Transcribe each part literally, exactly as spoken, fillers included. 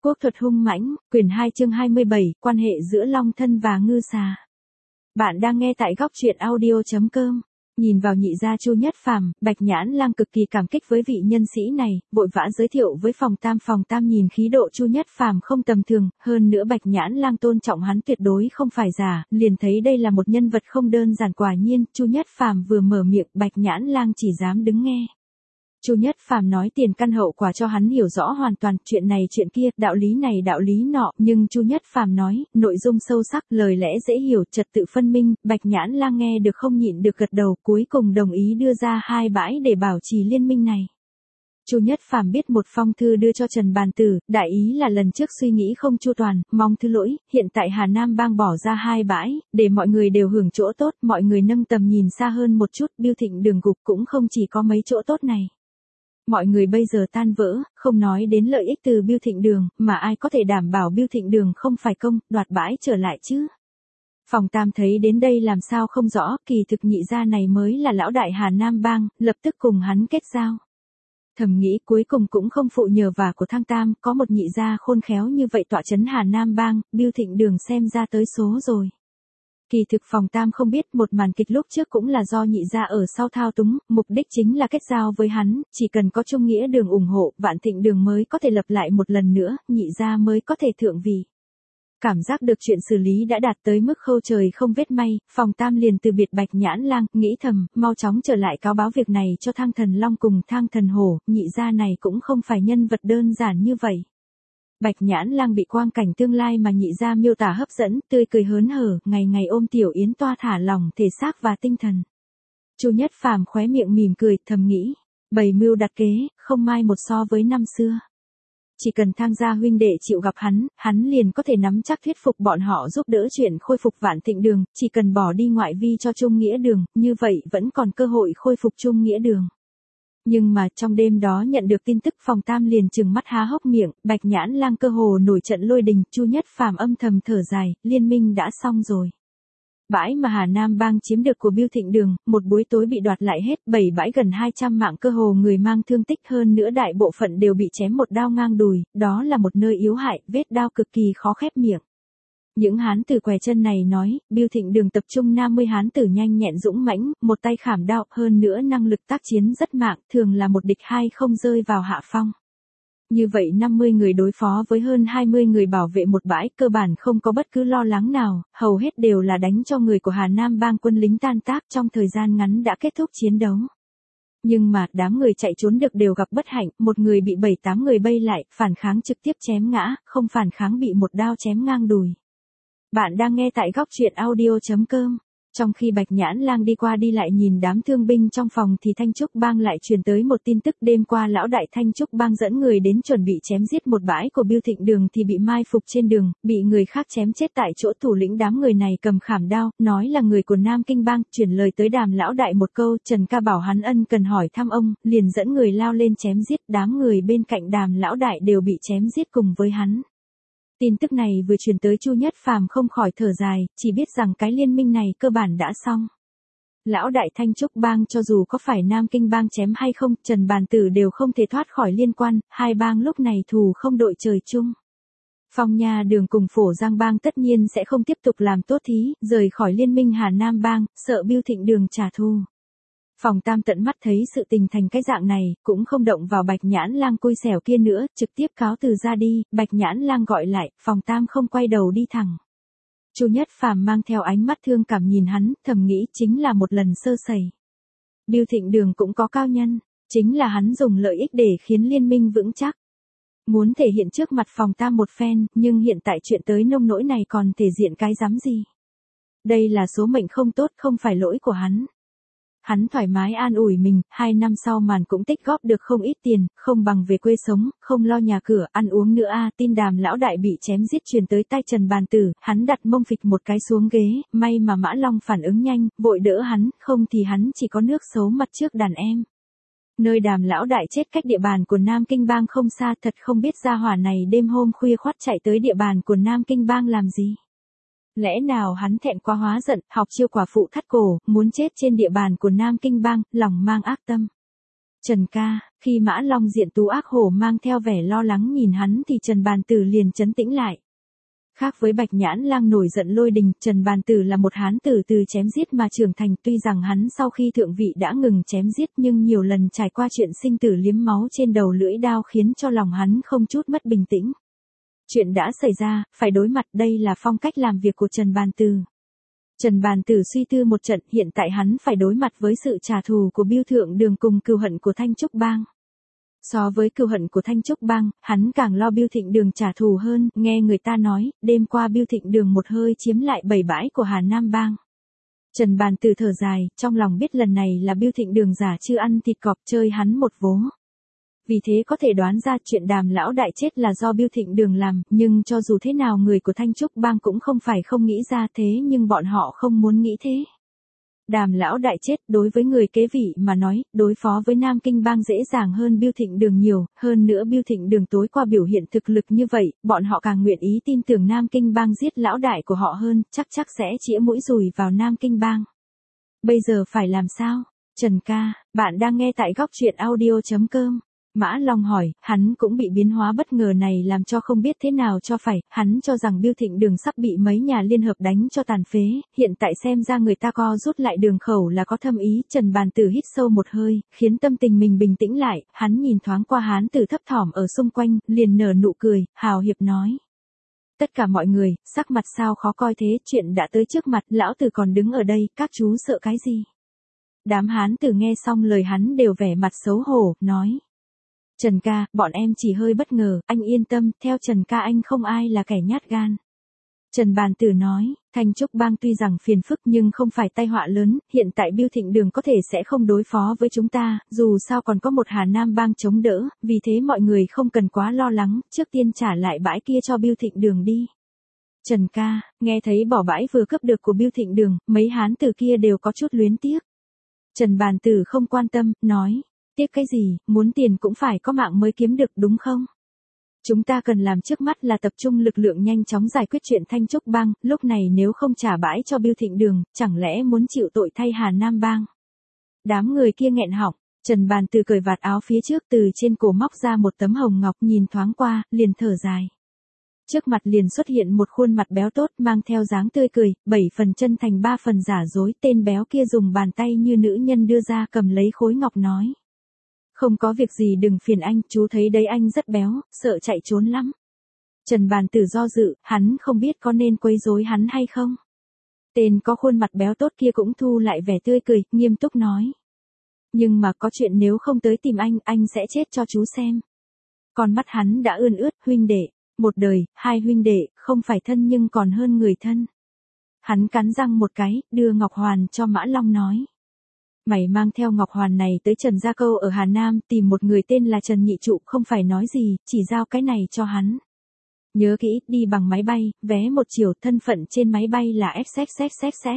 Quốc thuật hung mãnh, quyển hai chương hai mươi bảy, quan hệ giữa Long Thân và Ngư Xà. Bạn đang nghe tại góc truyện audio chấm com. Nhìn vào nhị gia Chu Nhất Phàm, Bạch Nhãn Lang cực kỳ cảm kích với vị nhân sĩ này, vội vã giới thiệu với Phòng Tam. Phòng Tam nhìn khí độ Chu Nhất Phàm không tầm thường, hơn nữa Bạch Nhãn Lang tôn trọng hắn tuyệt đối không phải giả, liền thấy đây là một nhân vật không đơn giản. Quả nhiên, Chu Nhất Phàm vừa mở miệng, Bạch Nhãn Lang chỉ dám đứng nghe. Chu Nhất Phàm nói tiền căn hậu quả cho hắn hiểu rõ hoàn toàn, chuyện này chuyện kia, đạo lý này đạo lý nọ, nhưng Chu Nhất Phàm nói, nội dung sâu sắc, lời lẽ dễ hiểu, trật tự phân minh. Bạch Nhãn Lang nghe được không nhịn được gật đầu, cuối cùng đồng ý đưa ra hai bãi để bảo trì liên minh này. Chu Nhất Phàm biết một phong thư đưa cho Trần Bàn Tử, đại ý là lần trước suy nghĩ không chu toàn, mong thứ lỗi, hiện tại Hà Nam Bang bỏ ra hai bãi, để mọi người đều hưởng chỗ tốt, mọi người nâng tầm nhìn xa hơn một chút, Biêu Thịnh Đường gục cũng không chỉ có mấy chỗ tốt này. Mọi người bây giờ tan vỡ, không nói đến lợi ích từ Biêu Thịnh Đường, mà ai có thể đảm bảo Biêu Thịnh Đường không phải công, đoạt bãi trở lại chứ. Phòng Tam thấy đến đây làm sao không rõ, kỳ thực nhị gia này mới là lão đại Hà Nam Bang, lập tức cùng hắn kết giao. Thầm nghĩ cuối cùng cũng không phụ nhờ vả của Thang Tam, có một nhị gia khôn khéo như vậy tọa chấn Hà Nam Bang, Biêu Thịnh Đường xem ra tới số rồi. Kỳ thực Phòng Tam không biết một màn kịch lúc trước cũng là do nhị gia ở sau thao túng, mục đích chính là kết giao với hắn, chỉ cần có Trung Nghĩa Đường ủng hộ, Vạn Thịnh Đường mới có thể lập lại một lần nữa, nhị gia mới có thể thượng vị. Cảm giác được chuyện xử lý đã đạt tới mức khâu trời không vết may, Phòng Tam liền từ biệt Bạch Nhãn Lang, nghĩ thầm, mau chóng trở lại cáo báo việc này cho Thang Thần Long cùng Thang Thần Hổ, nhị gia này cũng không phải nhân vật đơn giản như vậy. Bạch Nhãn Lang bị quang cảnh tương lai mà nhị gia miêu tả hấp dẫn, tươi cười hớn hở, ngày ngày ôm Tiểu Yến toa thả lỏng thể xác và tinh thần. Chu Nhất Phàm khóe miệng mỉm cười, thầm nghĩ, bày mưu đặt kế, không mai một so với năm xưa. Chỉ cần Thang gia huynh đệ chịu gặp hắn, hắn liền có thể nắm chắc thuyết phục bọn họ giúp đỡ chuyện khôi phục Vạn Thịnh Đường, chỉ cần bỏ đi ngoại vi cho Trung Nghĩa Đường, như vậy vẫn còn cơ hội khôi phục Trung Nghĩa Đường. Nhưng mà trong đêm đó nhận được tin tức, Phòng Tam liền trừng mắt há hốc miệng, Bạch Nhãn Lang cơ hồ nổi trận lôi đình, Chu Nhất Phàm âm thầm thở dài, liên minh đã xong rồi. Bãi mà Hà Nam Bang chiếm được của Biêu Thịnh Đường, một buổi tối bị đoạt lại hết, bảy bãi gần hai trăm mạng cơ hồ người mang thương tích, hơn nữa đại bộ phận đều bị chém một đao ngang đùi, đó là một nơi yếu hại, vết đao cực kỳ khó khép miệng. Những hán tử què chân này nói, Biêu Thịnh Đường tập trung năm mươi hán tử nhanh nhẹn dũng mãnh, một tay khảm đao, hơn nữa năng lực tác chiến rất mạng, thường là một địch hai không rơi vào hạ phong. Như vậy năm mươi người đối phó với hơn hai mươi người bảo vệ một bãi, cơ bản không có bất cứ lo lắng nào, hầu hết đều là đánh cho người của Hà Nam Bang quân lính tan tác, trong thời gian ngắn đã kết thúc chiến đấu. Nhưng mà, đám người chạy trốn được đều gặp bất hạnh, một người bị bảy tám người bây lại, phản kháng trực tiếp chém ngã, không phản kháng bị một đao chém ngang đùi. Bạn đang nghe tại góc truyện audio chấm com. Trong khi Bạch Nhãn Lang đi qua đi lại nhìn đám thương binh trong phòng thì Thanh Trúc Bang lại truyền tới một tin tức, đêm qua lão đại Thanh Trúc Bang dẫn người đến chuẩn bị chém giết một bãi của Biêu Thịnh Đường thì bị mai phục trên đường, bị người khác chém chết tại chỗ. Thủ lĩnh đám người này cầm khảm đao, nói là người của Nam Kinh Bang, chuyển lời tới Đàm lão đại một câu, Trần ca bảo hắn ân cần hỏi thăm ông, liền dẫn người lao lên chém giết, đám người bên cạnh Đàm lão đại đều bị chém giết cùng với hắn. Tin tức này vừa truyền tới, Chu Nhất Phàm không khỏi thở dài, chỉ biết rằng cái liên minh này cơ bản đã xong. Lão đại Thanh Trúc Bang cho dù có phải Nam Kinh Bang chém hay không, Trần Bàn Tử đều không thể thoát khỏi liên quan, hai bang lúc này thù không đội trời chung. Phong Nha Đường cùng Phổ Giang Bang tất nhiên sẽ không tiếp tục làm tốt thí, rời khỏi liên minh Hà Nam Bang, sợ Biêu Thịnh Đường trả thù. Phòng Tam tận mắt thấy sự tình thành cái dạng này, cũng không động vào Bạch Nhãn Lang côi xẻo kia nữa, trực tiếp cáo từ ra đi. Bạch Nhãn Lang gọi lại, Phòng Tam không quay đầu đi thẳng. Chu Nhất Phàm mang theo ánh mắt thương cảm nhìn hắn, thầm nghĩ chính là một lần sơ sẩy. Biêu Thịnh Đường cũng có cao nhân, chính là hắn dùng lợi ích để khiến liên minh vững chắc. Muốn thể hiện trước mặt Phòng Tam một phen, nhưng hiện tại chuyện tới nông nỗi này còn thể diện cái dám gì. Đây là số mệnh không tốt, không phải lỗi của hắn. Hắn thoải mái an ủi mình, hai năm sau màn cũng tích góp được không ít tiền, không bằng về quê sống, không lo nhà cửa, ăn uống nữa a. À, tin Đàm lão đại bị chém giết truyền tới tai Trần Bàn Tử, hắn đặt mông phịch một cái xuống ghế, may mà Mã Long phản ứng nhanh, vội đỡ hắn, không thì hắn chỉ có nước xấu mặt trước đàn em. Nơi Đàm lão đại chết cách địa bàn của Nam Kinh Bang không xa, thật không biết gia hỏa này đêm hôm khuya khoắt chạy tới địa bàn của Nam Kinh Bang làm gì. Lẽ nào hắn thẹn quá hóa giận, học chiêu quả phụ thắt cổ, muốn chết trên địa bàn của Nam Kinh Bang, lòng mang ác tâm. Trần ca, khi Mã Long diện tú ác hổ mang theo vẻ lo lắng nhìn hắn thì Trần Bàn Tử liền trấn tĩnh lại. Khác với Bạch Nhãn Lang nổi giận lôi đình, Trần Bàn Tử là một hán tử từ chém giết mà trưởng thành, tuy rằng hắn sau khi thượng vị đã ngừng chém giết nhưng nhiều lần trải qua chuyện sinh tử liếm máu trên đầu lưỡi đao khiến cho lòng hắn không chút mất bình tĩnh. Chuyện đã xảy ra, phải đối mặt, đây là phong cách làm việc của Trần Bàn Tử. Trần Bàn Tử suy tư một trận, hiện tại hắn phải đối mặt với sự trả thù của Bưu Thượng Đường cùng cừu hận của Thanh Trúc Bang. So với cừu hận của Thanh Trúc Bang, hắn càng lo Bưu Thịnh Đường trả thù hơn, nghe người ta nói, đêm qua Bưu Thịnh Đường một hơi chiếm lại bảy bãi của Hà Nam Bang. Trần Bàn Tử thở dài, trong lòng biết lần này là Bưu Thịnh Đường giả chưa ăn thịt cọp chơi hắn một vố. Vì thế có thể đoán ra chuyện Đàm lão đại chết là do Bưu Thịnh Đường làm, nhưng cho dù thế nào người của Thanh Trúc Bang cũng không phải không nghĩ ra thế nhưng bọn họ không muốn nghĩ thế. Đàm lão đại chết đối với người kế vị mà nói, đối phó với Nam Kinh Bang dễ dàng hơn Bưu Thịnh Đường nhiều, hơn nữa Bưu Thịnh Đường tối qua biểu hiện thực lực như vậy, bọn họ càng nguyện ý tin tưởng Nam Kinh Bang giết lão đại của họ hơn, chắc chắc sẽ chĩa mũi dùi vào Nam Kinh Bang. Bây giờ phải làm sao? Trần ca, bạn đang nghe tại góc truyện audio chấm com. Mã Long hỏi, hắn cũng bị biến hóa bất ngờ này làm cho không biết thế nào cho phải, hắn cho rằng Bưu Thịnh Đường sắp bị mấy nhà liên hợp đánh cho tàn phế, hiện tại xem ra người ta co rút lại đường khẩu là có thâm ý. Trần Bàn Tử hít sâu một hơi, khiến tâm tình mình bình tĩnh lại, hắn nhìn thoáng qua hán tử thấp thỏm ở xung quanh, liền nở nụ cười, hào hiệp nói. Tất cả mọi người, sắc mặt sao khó coi thế, chuyện đã tới trước mặt, lão tử còn đứng ở đây, các chú sợ cái gì? Đám hán tử nghe xong lời hắn đều vẻ mặt xấu hổ, nói. Trần ca, bọn em chỉ hơi bất ngờ, anh yên tâm, theo Trần ca anh không ai là kẻ nhát gan. Trần Bàn Tử nói, Thanh Trúc Bang tuy rằng phiền phức nhưng không phải tai họa lớn, hiện tại Bưu Thịnh Đường có thể sẽ không đối phó với chúng ta, dù sao còn có một Hà Nam Bang chống đỡ, vì thế mọi người không cần quá lo lắng, trước tiên trả lại bãi kia cho Bưu Thịnh Đường đi. Trần ca, nghe thấy bỏ bãi vừa cướp được của Bưu Thịnh Đường, mấy hán tử kia đều có chút luyến tiếc. Trần Bàn Tử không quan tâm, nói. Tiếc cái gì, muốn tiền cũng phải có mạng mới kiếm được đúng không? Chúng ta cần làm trước mắt là tập trung lực lượng nhanh chóng giải quyết chuyện Thanh Trúc Bang, lúc này nếu không trả bãi cho Bưu Thịnh Đường, chẳng lẽ muốn chịu tội thay Hà Nam Bang? Đám người kia nghẹn họng, Trần Bàn Tử cởi vạt áo phía trước từ trên cổ móc ra một tấm hồng ngọc nhìn thoáng qua, liền thở dài. Trước mặt liền xuất hiện một khuôn mặt béo tốt mang theo dáng tươi cười, bảy phần chân thành ba phần giả dối, tên béo kia dùng bàn tay như nữ nhân đưa ra cầm lấy khối ngọc nói. Không có việc gì đừng phiền anh, chú thấy đấy anh rất béo, sợ chạy trốn lắm. Trần Bàn Tử do dự, hắn không biết có nên quấy rối hắn hay không. Tên có khuôn mặt béo tốt kia cũng thu lại vẻ tươi cười, nghiêm túc nói. Nhưng mà có chuyện nếu không tới tìm anh, anh sẽ chết cho chú xem. Con mắt hắn đã ươn ướt, huynh đệ, một đời, hai huynh đệ, không phải thân nhưng còn hơn người thân. Hắn cắn răng một cái, đưa Ngọc Hoàn cho Mã Long nói. Mày mang theo Ngọc Hoàn này tới Trần Gia Câu ở Hà Nam, tìm một người tên là Trần Nhị Trụ, không phải nói gì, chỉ giao cái này cho hắn. Nhớ kỹ, đi bằng máy bay, vé một chiều, thân phận trên máy bay là ép ích ích ích ích.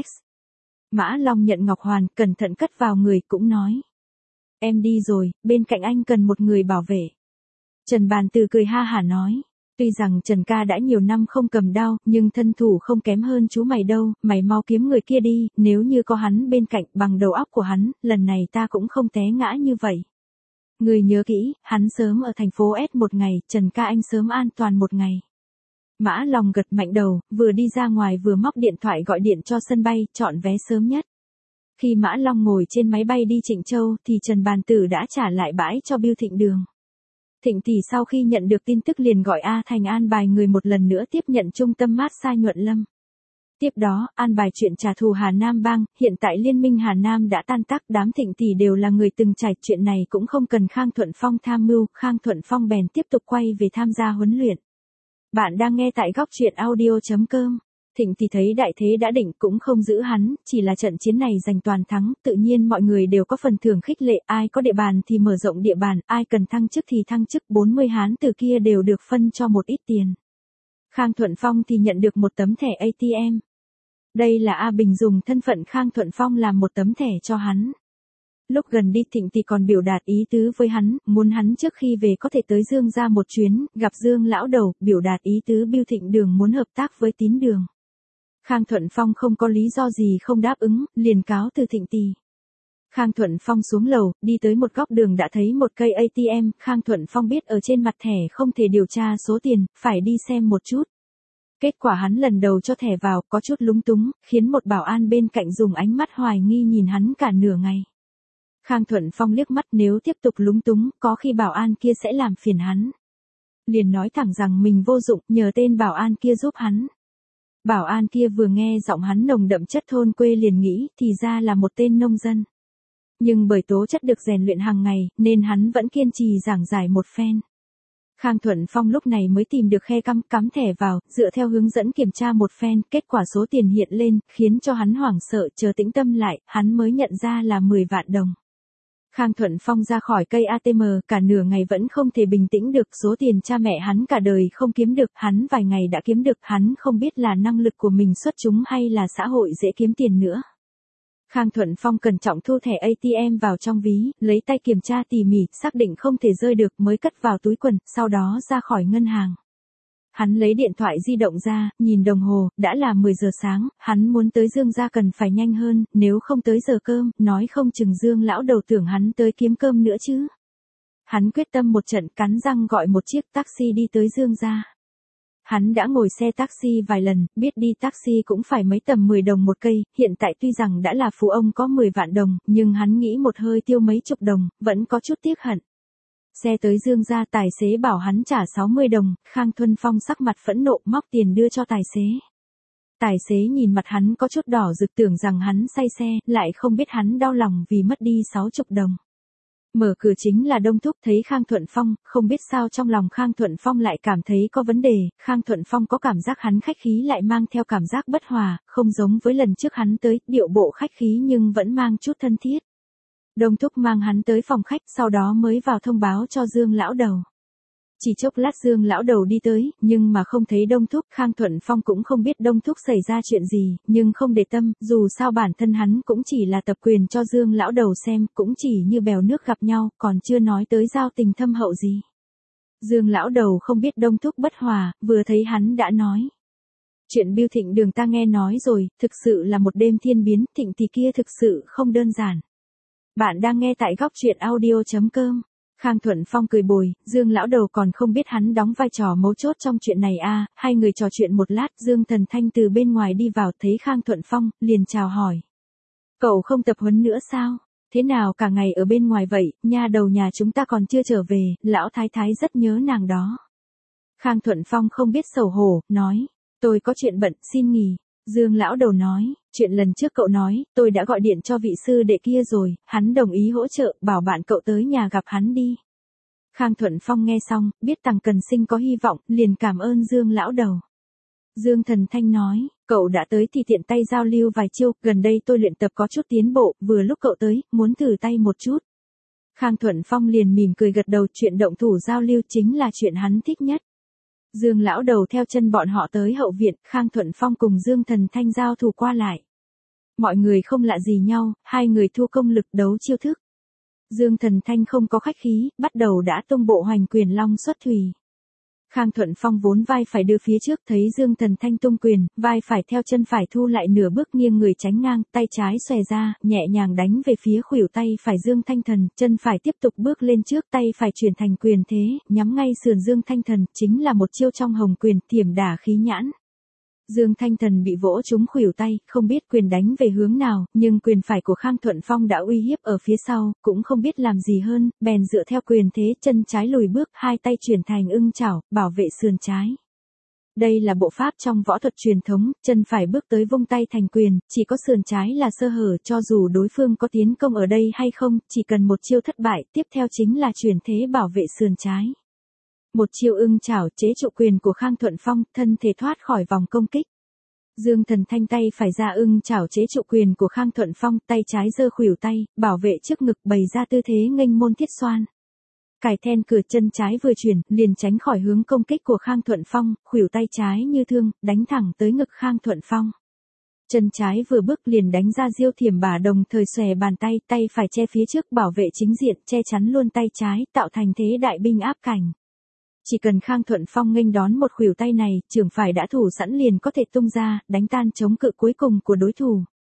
Mã Long nhận Ngọc Hoàn, cẩn thận cất vào người, cũng nói. Em đi rồi, bên cạnh anh cần một người bảo vệ. Trần Bàn Tử cười ha hả nói. Tuy rằng Trần ca đã nhiều năm không cầm đao, nhưng thân thủ không kém hơn chú mày đâu, mày mau kiếm người kia đi, nếu như có hắn bên cạnh, bằng đầu óc của hắn, lần này ta cũng không té ngã như vậy. Người nhớ kỹ, hắn sớm ở thành phố S một ngày, Trần ca anh sớm an toàn một ngày. Mã Long gật mạnh đầu, vừa đi ra ngoài vừa móc điện thoại gọi điện cho sân bay, chọn vé sớm nhất. Khi Mã Long ngồi trên máy bay đi Trịnh Châu, thì Trần Bàn Tử đã trả lại bãi cho Bưu Thịnh Đường. Thịnh tỷ sau khi nhận được tin tức liền gọi A Thành an bài người một lần nữa tiếp nhận trung tâm massage Nhuận Lâm. Tiếp đó, an bài chuyện trả thù Hà Nam Bang, hiện tại liên minh Hà Nam đã tan tác, đám Thịnh tỷ đều là người từng trải, chuyện này cũng không cần Khang Thuận Phong tham mưu, Khang Thuận Phong bèn tiếp tục quay về tham gia huấn luyện. Bạn đang nghe tại góc truyện audio chấm com. Thịnh thì thấy đại thế đã định cũng không giữ hắn, chỉ là trận chiến này giành toàn thắng, tự nhiên mọi người đều có phần thưởng khích lệ, ai có địa bàn thì mở rộng địa bàn, ai cần thăng chức thì thăng chức, bốn mươi hán từ kia đều được phân cho một ít tiền. Khang Thuận Phong thì nhận được một tấm thẻ a tê em. Đây là A Bình dùng thân phận Khang Thuận Phong làm một tấm thẻ cho hắn. Lúc gần đi Thịnh thì còn biểu đạt ý tứ với hắn, muốn hắn trước khi về có thể tới Dương ra một chuyến, gặp Dương lão đầu, biểu đạt ý tứ Bưu Thịnh Đường muốn hợp tác với Tín Đường. Khang Thuận Phong không có lý do gì không đáp ứng, liền cáo từ Thịnh tỷ. Khang Thuận Phong xuống lầu, đi tới một góc đường đã thấy một cây a tê em, Khang Thuận Phong biết ở trên mặt thẻ không thể điều tra số tiền, phải đi xem một chút. Kết quả hắn lần đầu cho thẻ vào, có chút lúng túng, khiến một bảo an bên cạnh dùng ánh mắt hoài nghi nhìn hắn cả nửa ngày. Khang Thuận Phong liếc mắt, nếu tiếp tục lúng túng, có khi bảo an kia sẽ làm phiền hắn. Liền nói thẳng rằng mình vô dụng, nhờ tên bảo an kia giúp hắn. Bảo an kia vừa nghe giọng hắn nồng đậm chất thôn quê liền nghĩ, thì ra là một tên nông dân. Nhưng bởi tố chất được rèn luyện hàng ngày, nên hắn vẫn kiên trì giảng giải một phen. Khang Thuận Phong lúc này mới tìm được khe cắm, cắm thẻ vào, dựa theo hướng dẫn kiểm tra một phen, kết quả số tiền hiện lên, khiến cho hắn hoảng sợ, chờ tĩnh tâm lại, hắn mới nhận ra là mười vạn đồng. Khang Thuận Phong ra khỏi cây a tê em, cả nửa ngày vẫn không thể bình tĩnh được, số tiền cha mẹ hắn cả đời không kiếm được, hắn vài ngày đã kiếm được, hắn không biết là năng lực của mình xuất chúng hay là xã hội dễ kiếm tiền nữa. Khang Thuận Phong cẩn trọng thu thẻ a tê em vào trong ví, lấy tay kiểm tra tỉ mỉ, xác định không thể rơi được mới cất vào túi quần, sau đó ra khỏi ngân hàng. Hắn lấy điện thoại di động ra, nhìn đồng hồ, đã là mười giờ sáng, hắn muốn tới Dương gia cần phải nhanh hơn, nếu không tới giờ cơm, nói không chừng Dương lão đầu tưởng hắn tới kiếm cơm nữa chứ. Hắn quyết tâm một trận, cắn răng gọi một chiếc taxi đi tới Dương gia. Hắn đã ngồi xe taxi vài lần, biết đi taxi cũng phải mấy tầm mười đồng một cây, hiện tại tuy rằng đã là phú ông có mười vạn đồng, nhưng hắn nghĩ một hơi tiêu mấy chục đồng, vẫn có chút tiếc hận. Xe tới Dương gia, tài xế bảo hắn trả sáu mươi đồng, Khang Thuận Phong sắc mặt phẫn nộ móc tiền đưa cho tài xế. Tài xế nhìn mặt hắn có chút đỏ rực, tưởng rằng hắn say xe, lại không biết hắn đau lòng vì mất đi sáu mươi đồng. Mở cửa chính là Đông Thúc, thấy Khang Thuận Phong, không biết sao trong lòng Khang Thuận Phong lại cảm thấy có vấn đề, Khang Thuận Phong có cảm giác hắn khách khí lại mang theo cảm giác bất hòa, không giống với lần trước hắn tới, điệu bộ khách khí nhưng vẫn mang chút thân thiết. Đông Thúc mang hắn tới phòng khách, sau đó mới vào thông báo cho Dương lão đầu. Chỉ chốc lát Dương lão đầu đi tới, nhưng mà không thấy Đông Thúc, Khang Thuận Phong cũng không biết Đông Thúc xảy ra chuyện gì, nhưng không để tâm, dù sao bản thân hắn cũng chỉ là tập quyền cho Dương lão đầu xem, cũng chỉ như bèo nước gặp nhau, còn chưa nói tới giao tình thâm hậu gì. Dương lão đầu không biết Đông Thúc bất hòa, vừa thấy hắn đã nói. Chuyện Bưu Thịnh Đường ta nghe nói rồi, thực sự là một đêm thiên biến, Thịnh thì kia thực sự không đơn giản. Bạn đang nghe tại góc truyện audio chấm com. Khang Thuận Phong cười bồi, Dương lão đầu còn không biết hắn đóng vai trò mấu chốt trong chuyện này a. À, hai người trò chuyện một lát, Dương Thần Thanh từ bên ngoài đi vào, thấy Khang Thuận Phong, liền chào hỏi. Cậu không tập huấn nữa sao? Thế nào cả ngày ở bên ngoài vậy, nha đầu nhà chúng ta còn chưa trở về, lão thái thái rất nhớ nàng đó. Khang Thuận Phong không biết xấu hổ, nói, tôi có chuyện bận, xin nghỉ. Dương lão đầu nói, chuyện lần trước cậu nói, tôi đã gọi điện cho vị sư đệ kia rồi, hắn đồng ý hỗ trợ, bảo bạn cậu tới nhà gặp hắn đi. Khang Thuận Phong nghe xong, biết Tằng Cần Sinh có hy vọng, liền cảm ơn Dương lão đầu. Dương Thần Thanh nói, cậu đã tới thì tiện tay giao lưu vài chiêu, gần đây tôi luyện tập có chút tiến bộ, vừa lúc cậu tới, muốn thử tay một chút. Khang Thuận Phong liền mỉm cười gật đầu, chuyện động thủ giao lưu chính là chuyện hắn thích nhất. Dương lão đầu theo chân bọn họ tới hậu viện, Khang Thuận Phong cùng Dương Thần Thanh giao thủ qua lại. Mọi người không lạ gì nhau, hai người thua công lực đấu chiêu thức. Dương Thần Thanh không có khách khí, bắt đầu đã tung bộ hoành quyền long xuất thủy. Khang Thuận Phong vốn vai phải đưa phía trước, thấy Dương Thần Thanh tung quyền, vai phải theo chân phải thu lại nửa bước nghiêng người tránh ngang, tay trái xòe ra, nhẹ nhàng đánh về phía khuỷu tay phải Dương Thanh Thần, chân phải tiếp tục bước lên trước, tay phải chuyển thành quyền thế, nhắm ngay sườn Dương Thanh Thần, chính là một chiêu trong hồng quyền, tiềm đả khí nhãn. Dương Thanh Thần bị vỗ trúng khuỷu tay, không biết quyền đánh về hướng nào, nhưng quyền phải của Khang Thuận Phong đã uy hiếp ở phía sau, cũng không biết làm gì hơn, bèn dựa theo quyền thế, chân trái lùi bước, hai tay chuyển thành ưng chảo, bảo vệ sườn trái. Đây là bộ pháp trong võ thuật truyền thống, chân phải bước tới vung tay thành quyền, chỉ có sườn trái là sơ hở, cho dù đối phương có tiến công ở đây hay không, chỉ cần một chiêu thất bại, tiếp theo chính là chuyển thế bảo vệ sườn trái. Một chiêu ưng chảo chế trụ quyền của Khang Thuận Phong, thân thể thoát khỏi vòng công kích. Dương Thần Thanh tay phải ra ưng chảo chế trụ quyền của Khang Thuận Phong, tay trái giơ khuỷu tay, bảo vệ trước ngực, bày ra tư thế nghênh môn thiết xoan. Cài then cửa, chân trái vừa chuyển, liền tránh khỏi hướng công kích của Khang Thuận Phong, khuỷu tay trái như thương, đánh thẳng tới ngực Khang Thuận Phong. Chân trái vừa bước liền đánh ra diêu thiểm bả, đồng thời xòe bàn tay, tay phải che phía trước bảo vệ chính diện, che chắn luôn tay trái, tạo thành thế đại binh áp cảnh. Chỉ cần Khang Thuận Phong nghênh đón một khuỷu tay này, trưởng phải đã thủ sẵn liền có thể tung ra, đánh tan chống cự cuối cùng của đối thủ.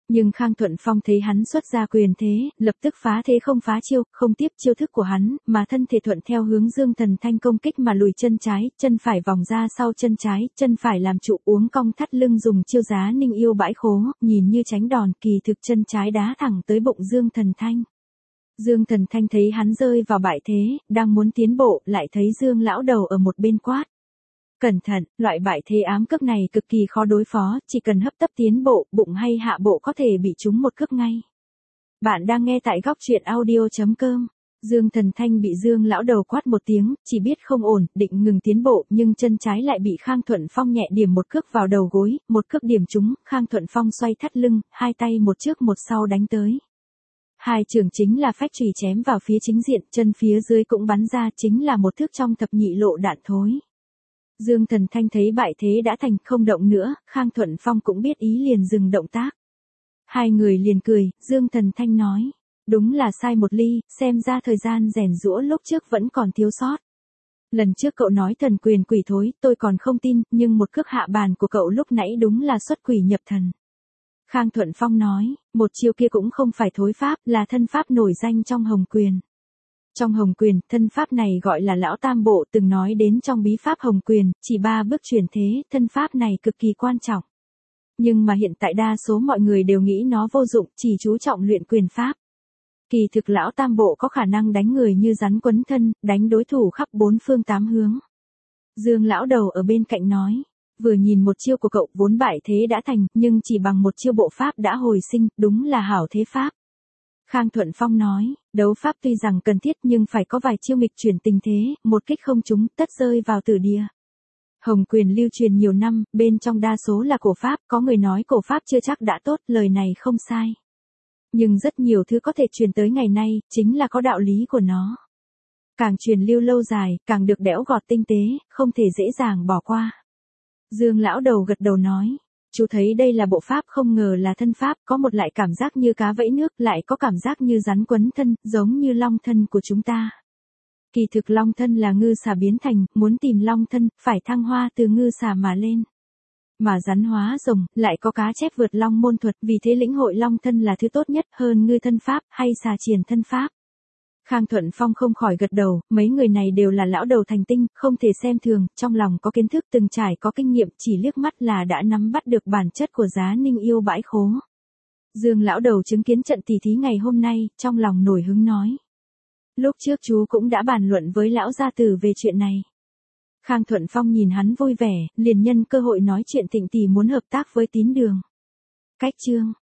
Nhưng Khang Thuận Phong thấy hắn xuất ra quyền thế, lập tức phá thế không phá chiêu, không tiếp chiêu thức của hắn, mà thân thể thuận theo hướng Dương Thần Thanh công kích mà lùi chân trái, chân phải vòng ra sau chân trái, chân phải làm trụ uống cong thắt lưng dùng chiêu giá ninh yêu bãi khố, nhìn như tránh đòn, kỳ thực chân trái đá thẳng tới bụng Dương Thần Thanh. Dương Thần Thanh thấy hắn rơi vào bại thế, đang muốn tiến bộ, lại thấy Dương lão đầu ở một bên quát. Cẩn thận, loại bại thế ám cước này cực kỳ khó đối phó, chỉ cần hấp tấp tiến bộ, bụng hay hạ bộ có thể bị trúng một cước ngay. Bạn đang nghe tại góc truyện audio chấm com. Dương Thần Thanh bị Dương lão đầu quát một tiếng, chỉ biết không ổn, định ngừng tiến bộ, nhưng chân trái lại bị Khang Thuận Phong nhẹ điểm một cước vào đầu gối, một cước điểm trúng, Khang Thuận Phong xoay thắt lưng, hai tay một trước một sau đánh tới. Hai trường chính là phách chùy chém vào phía chính diện, chân phía dưới cũng bắn ra, chính là một thước trong thập nhị lộ đạn thối. Dương Thần Thanh thấy bại thế đã thành, không động nữa, Khang Thuận Phong cũng biết ý liền dừng động tác. Hai người liền cười, Dương Thần Thanh nói, đúng là sai một ly, xem ra thời gian rèn giũa lúc trước vẫn còn thiếu sót. Lần trước cậu nói thần quyền quỷ thối, tôi còn không tin, nhưng một cước hạ bàn của cậu lúc nãy đúng là xuất quỷ nhập thần. Khang Thuận Phong nói, một chiêu kia cũng không phải thối pháp, là thân pháp nổi danh trong Hồng Quyền. Trong Hồng Quyền, thân pháp này gọi là Lão Tam Bộ, từng nói đến trong bí pháp Hồng Quyền, chỉ ba bước chuyển thế, thân pháp này cực kỳ quan trọng. Nhưng mà hiện tại đa số mọi người đều nghĩ nó vô dụng, chỉ chú trọng luyện quyền pháp. Kỳ thực Lão Tam Bộ có khả năng đánh người như rắn quấn thân, đánh đối thủ khắp bốn phương tám hướng. Dương lão đầu ở bên cạnh nói, vừa nhìn một chiêu của cậu vốn bại thế đã thành, nhưng chỉ bằng một chiêu bộ pháp đã hồi sinh, đúng là hảo thế pháp. Khang Thuận Phong nói, đấu pháp tuy rằng cần thiết nhưng phải có vài chiêu nghịch chuyển tình thế, một kích không trúng, tất rơi vào tử địa. Hồng Quyền lưu truyền nhiều năm, bên trong đa số là cổ pháp, có người nói cổ pháp chưa chắc đã tốt, lời này không sai. Nhưng rất nhiều thứ có thể truyền tới ngày nay, chính là có đạo lý của nó. Càng truyền lưu lâu dài, càng được đẽo gọt tinh tế, không thể dễ dàng bỏ qua. Dương lão đầu gật đầu nói, chú thấy đây là bộ pháp không ngờ là thân pháp, có một lại cảm giác như cá vẫy nước, lại có cảm giác như rắn quấn thân, giống như long thân của chúng ta. Kỳ thực long thân là ngư xà biến thành, muốn tìm long thân, phải thăng hoa từ ngư xà mà lên. Mà rắn hóa rồng, lại có cá chép vượt long môn thuật, vì thế lĩnh hội long thân là thứ tốt nhất hơn ngư thân pháp, hay xà triển thân pháp. Khang Thuận Phong không khỏi gật đầu, mấy người này đều là lão đầu thành tinh, không thể xem thường, trong lòng có kiến thức từng trải có kinh nghiệm, chỉ liếc mắt là đã nắm bắt được bản chất của giá ninh yêu bãi khố. Dương lão đầu chứng kiến trận tỉ thí ngày hôm nay, trong lòng nổi hứng nói. Lúc trước chú cũng đã bàn luận với lão gia tử về chuyện này. Khang Thuận Phong nhìn hắn vui vẻ, liền nhân cơ hội nói chuyện Thịnh tỷ muốn hợp tác với Tín Đường. Cách chương